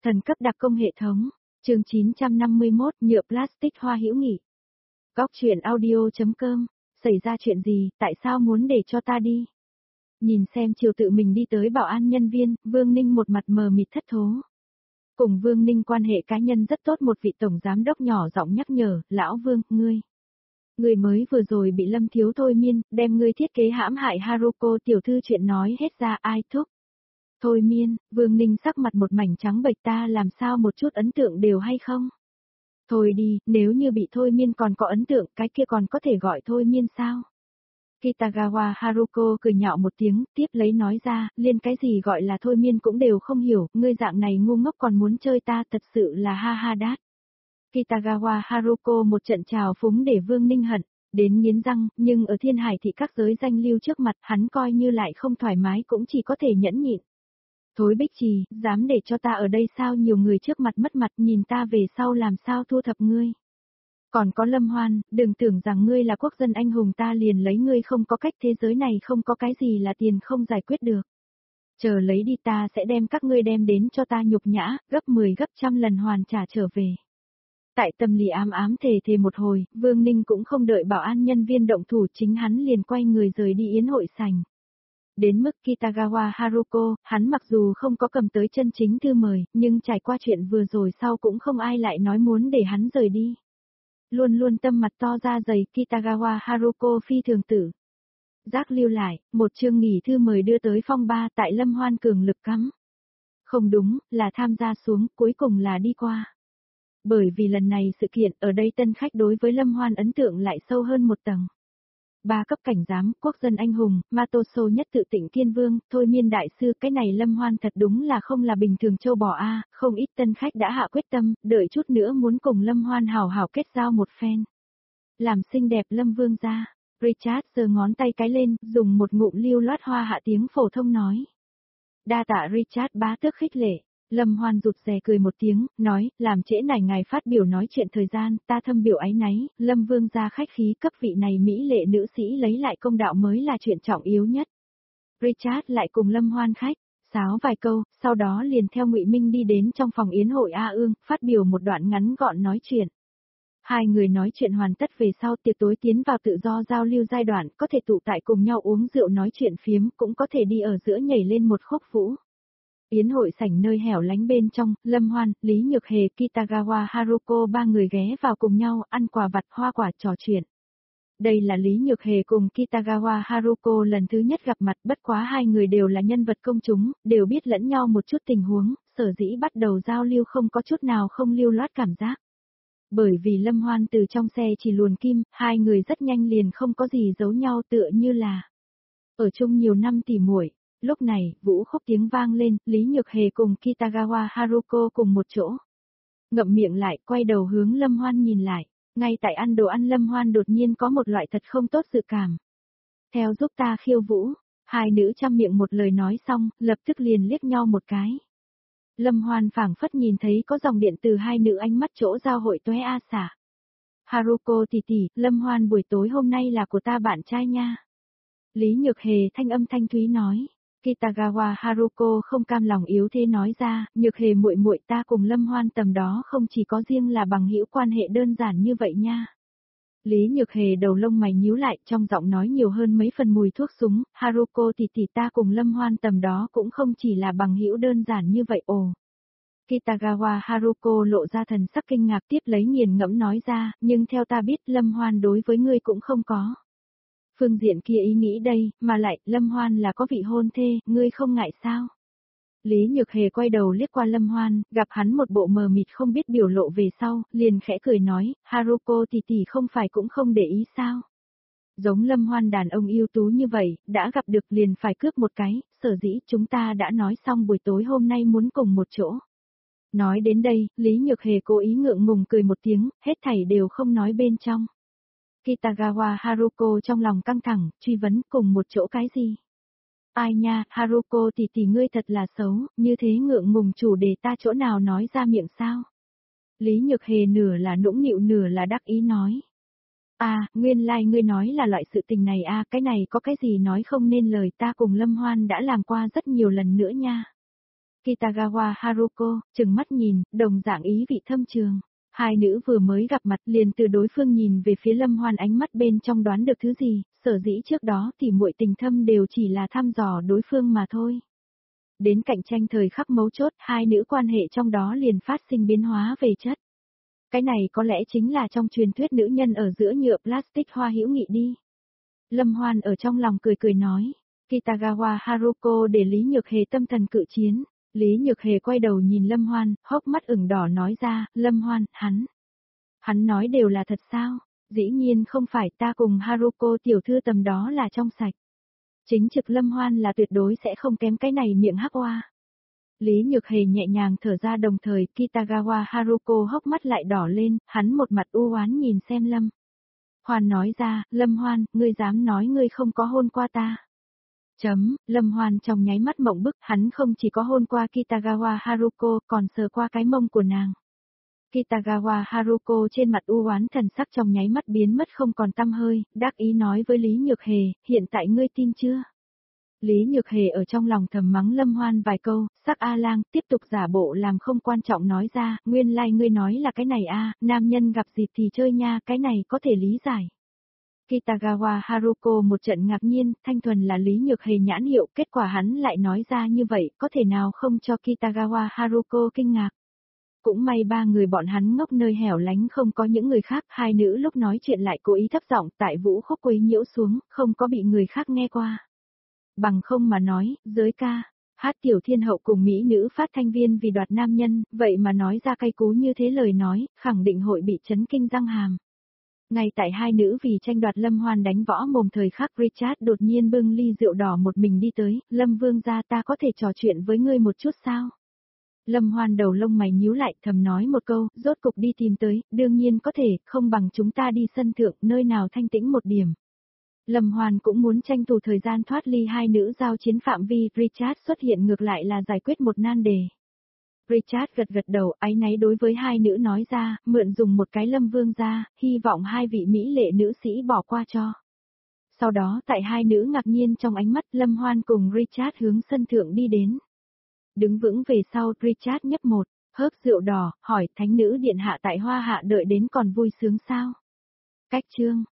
Thần cấp đặc công hệ thống, chương 951, nhựa plastic hoa hữu nghị. Góc truyện audio.com, xảy ra chuyện gì, tại sao muốn để cho ta đi? Nhìn xem chiều tự mình đi tới bảo an nhân viên, Vương Ninh một mặt mờ mịt thất thố. Cùng Vương Ninh quan hệ cá nhân rất tốt, một vị tổng giám đốc nhỏ giọng nhắc nhở, lão Vương, ngươi mới vừa rồi bị Lâm Thiếu thôi miên, đem ngươi thiết kế hãm hại Haruko tiểu thư chuyện nói hết ra, ai thúc? Thôi miên, Vương Ninh sắc mặt một mảnh trắng bệch, ta làm sao một chút ấn tượng đều hay không? Thôi đi, nếu như bị thôi miên còn có ấn tượng, cái kia còn có thể gọi thôi miên sao? Kitagawa Haruko cười nhạo một tiếng, tiếp lấy nói ra, liên cái gì gọi là thôi miên cũng đều không hiểu, ngươi dạng này ngu ngốc còn muốn chơi ta, thật sự là ha ha đát. Kitagawa Haruko một trận trào phúng để Vương Ninh hận, đến nghiến răng, nhưng ở Thiên Hải thị các giới danh lưu trước mặt hắn coi như lại không thoải mái cũng chỉ có thể nhẫn nhịn. Thối Bích Trì, dám để cho ta ở đây sao, nhiều người trước mặt mất mặt, nhìn ta về sau làm sao thu thập ngươi. Còn có Lâm Hoan, đừng tưởng rằng ngươi là quốc dân anh hùng ta liền lấy ngươi, không có cách, thế giới này không có cái gì là tiền không giải quyết được. Chờ lấy đi, ta sẽ đem các ngươi đem đến cho ta nhục nhã, gấp 10 gấp trăm lần hoàn trả trở về. Tại tâm lý ám ám thề một hồi, Vương Ninh cũng không đợi bảo an nhân viên động thủ, chính hắn liền quay người rời đi yến hội sảnh. Đến mức Kitagawa Haruko, hắn mặc dù không có cầm tới chân chính thư mời, nhưng trải qua chuyện vừa rồi sau cũng không ai lại nói muốn để hắn rời đi. Luôn luôn tâm mặt to ra dày, Kitagawa Haruko phi thường tử. Giác lưu lại, một chương nghỉ thư mời đưa tới phong ba tại Lâm Hoan cường lực cắm. Không đúng, là tham gia xuống, cuối cùng là đi qua. Bởi vì lần này sự kiện ở đây tân khách đối với Lâm Hoan ấn tượng lại sâu hơn một tầng. 3 cấp cảnh giám, quốc dân anh hùng, Matoso nhất tự Tịnh Thiên Vương, thôi miên đại sư, cái này Lâm Hoan thật đúng là không là bình thường châu bò a, không ít tân khách đã hạ quyết tâm, đợi chút nữa muốn cùng Lâm Hoan hảo hảo kết giao một phen. Làm xinh đẹp Lâm Vương ra, Richard giơ ngón tay cái lên, dùng một ngụm lưu loát hoa hạ tiếng phổ thông nói. Đa tạ Richard bá tước khích lệ. Lâm Hoan rụt rè cười một tiếng, nói, làm trễ nải ngài phát biểu nói chuyện thời gian, ta thâm biểu áy náy, Lâm Vương gia khách khí, cấp vị này mỹ lệ nữ sĩ lấy lại công đạo mới là chuyện trọng yếu nhất. Richard lại cùng Lâm Hoan khách sáo vài câu, sau đó liền theo Ngụy Minh đi đến trong phòng yến hội A Ương, phát biểu một đoạn ngắn gọn nói chuyện. Hai người nói chuyện hoàn tất về sau, tiệc tối tiến vào tự do giao lưu giai đoạn, có thể tụ tại cùng nhau uống rượu nói chuyện phiếm, cũng có thể đi ở giữa nhảy lên một khúc vũ. Yến hội sảnh nơi hẻo lánh bên trong, Lâm Hoan, Lý Nhược Hề, Kitagawa Haruko ba người ghé vào cùng nhau, ăn quà vặt hoa quả trò chuyện. Đây là Lý Nhược Hề cùng Kitagawa Haruko lần thứ nhất gặp mặt, bất quá hai người đều là nhân vật công chúng, đều biết lẫn nhau một chút tình huống, sở dĩ bắt đầu giao lưu không có chút nào không lưu loát cảm giác. Bởi vì Lâm Hoan từ trong xe chỉ luồn kim, hai người rất nhanh liền không có gì giấu nhau, tựa như là ở chung nhiều năm tỉ muội. Lúc này, vũ khúc tiếng vang lên, Lý Nhược Hề cùng Kitagawa Haruko cùng một chỗ. Ngậm miệng lại, quay đầu hướng Lâm Hoan nhìn lại. Ngay tại ăn đồ ăn, Lâm Hoan đột nhiên có một loại thật không tốt dự cảm. Theo giúp ta khiêu vũ, hai nữ trăm miệng một lời nói xong, lập tức liền liếc nhau một cái. Lâm Hoan phảng phất nhìn thấy có dòng điện từ hai nữ ánh mắt chỗ giao hội tóe a xả. Haruko tỷ tỷ, Lâm Hoan buổi tối hôm nay là của ta bạn trai nha. Lý Nhược Hề thanh âm thanh thúy nói. Kitagawa Haruko không cam lòng yếu thế nói ra, Nhược Hề muội muội, ta cùng Lâm Hoan tầm đó không chỉ có riêng là bằng hữu quan hệ đơn giản như vậy nha. Lý Nhược Hề đầu lông mày nhíu lại, trong giọng nói nhiều hơn mấy phần mùi thuốc súng, Haruko tỷ tỷ, ta cùng Lâm Hoan tầm đó cũng không chỉ là bằng hữu đơn giản như vậy ồ. Kitagawa Haruko lộ ra thần sắc kinh ngạc, tiếp lấy nghiền ngẫm nói ra, nhưng theo ta biết Lâm Hoan đối với ngươi cũng không có phương diện kia ý nghĩ đây, mà lại, Lâm Hoan là có vị hôn thê, ngươi không ngại sao? Lý Nhược Hề quay đầu liếc qua Lâm Hoan, gặp hắn một bộ mờ mịt không biết biểu lộ về sau, liền khẽ cười nói, Haruko tỷ tỷ không phải cũng không để ý sao? Giống Lâm Hoan đàn ông ưu tú như vậy, đã gặp được liền phải cướp một cái, sở dĩ chúng ta đã nói xong buổi tối hôm nay muốn cùng một chỗ. Nói đến đây, Lý Nhược Hề cố ý ngượng ngùng cười một tiếng, hết thảy đều không nói bên trong. Kitagawa Haruko trong lòng căng thẳng, truy vấn cùng một chỗ cái gì? Ai nha, Haruko tỷ tỷ ngươi thật là xấu, như thế ngượng ngùng chủ đề ta chỗ nào nói ra miệng sao? Lý Nhược Hề nửa là nũng nịu nửa là đắc ý nói. Nguyên lai ngươi nói là loại sự tình này cái này có cái gì nói không nên lời, ta cùng Lâm Hoan đã làm qua rất nhiều lần nữa nha. Kitagawa Haruko, trừng mắt nhìn, đồng dạng ý vị thâm trường. Hai nữ vừa mới gặp mặt liền từ đối phương nhìn về phía Lâm Hoan ánh mắt bên trong đoán được thứ gì, sở dĩ trước đó thì muội tình thâm đều chỉ là thăm dò đối phương mà thôi. Đến cạnh tranh thời khắc mấu chốt, hai nữ quan hệ trong đó liền phát sinh biến hóa về chất. Cái này có lẽ chính là trong truyền thuyết nữ nhân ở giữa nhựa plastic hoa hữu nghị đi. Lâm Hoan ở trong lòng cười cười nói, Kitagawa Haruko để Lý Nhược Hề tâm thần cự chiến. Lý Nhược Hề quay đầu nhìn Lâm Hoan, hốc mắt ửng đỏ nói ra, Lâm Hoan, hắn nói đều là thật sao? Dĩ nhiên không phải, ta cùng Haruko tiểu thư tầm đó là trong sạch. Chính trực Lâm Hoan là tuyệt đối sẽ không kém cái này miệng hắc oa. Lý Nhược Hề nhẹ nhàng thở ra, đồng thời Kitagawa Haruko hốc mắt lại đỏ lên, hắn một mặt u oán nhìn xem Lâm Hoan nói ra, Lâm Hoan, ngươi dám nói ngươi không có hôn qua ta. Lâm Hoan trong nháy mắt mộng bức, hắn không chỉ có hôn qua Kitagawa Haruko, còn sờ qua cái mông của nàng. Kitagawa Haruko trên mặt u oán thần sắc trong nháy mắt biến mất không còn tăm hơi, đắc ý nói với Lý Nhược Hề, hiện tại ngươi tin chưa? Lý Nhược Hề ở trong lòng thầm mắng Lâm Hoan vài câu, sắc A Lang tiếp tục giả bộ làm không quan trọng nói ra, nguyên lai ngươi nói là cái này a, nam nhân gặp dịp thì chơi nha, cái này có thể lý giải. Kitagawa Haruko một trận ngạc nhiên, thanh thuần là Lý Nhược Hề nhãn hiệu, kết quả hắn lại nói ra như vậy, có thể nào không cho Kitagawa Haruko kinh ngạc. Cũng may ba người bọn hắn ngốc nơi hẻo lánh không có những người khác, hai nữ lúc nói chuyện lại cố ý thấp giọng tại vũ khúc quấy nhiễu xuống, không có bị người khác nghe qua. Bằng không mà nói, giới ca, hát tiểu thiên hậu cùng mỹ nữ phát thanh viên vì đoạt nam nhân, vậy mà nói ra cay cú như thế lời nói, khẳng định hội bị chấn kinh răng hàm. Ngay tại hai nữ vì tranh đoạt Lâm Hoan đánh võ mồm thời khắc, Richard đột nhiên bưng ly rượu đỏ một mình đi tới, Lâm Vương gia, ta có thể trò chuyện với ngươi một chút sao? Lâm Hoan đầu lông mày nhíu lại, thầm nói một câu, rốt cục đi tìm tới, đương nhiên có thể, không bằng chúng ta đi sân thượng, nơi nào thanh tĩnh một điểm. Lâm Hoan cũng muốn tranh thủ thời gian thoát ly hai nữ giao chiến phạm vi, Richard xuất hiện ngược lại là giải quyết một nan đề. Richard gật gật đầu, áy náy đối với hai nữ nói ra, mượn dùng một cái Lâm Vương gia, hy vọng hai vị mỹ lệ nữ sĩ bỏ qua cho. Sau đó tại hai nữ ngạc nhiên trong ánh mắt, Lâm Hoan cùng Richard hướng sân thượng đi đến. Đứng vững về sau, Richard nhấp một hớp rượu đỏ, hỏi thánh nữ điện hạ tại Hoa Hạ đợi đến còn vui sướng sao? Cách chương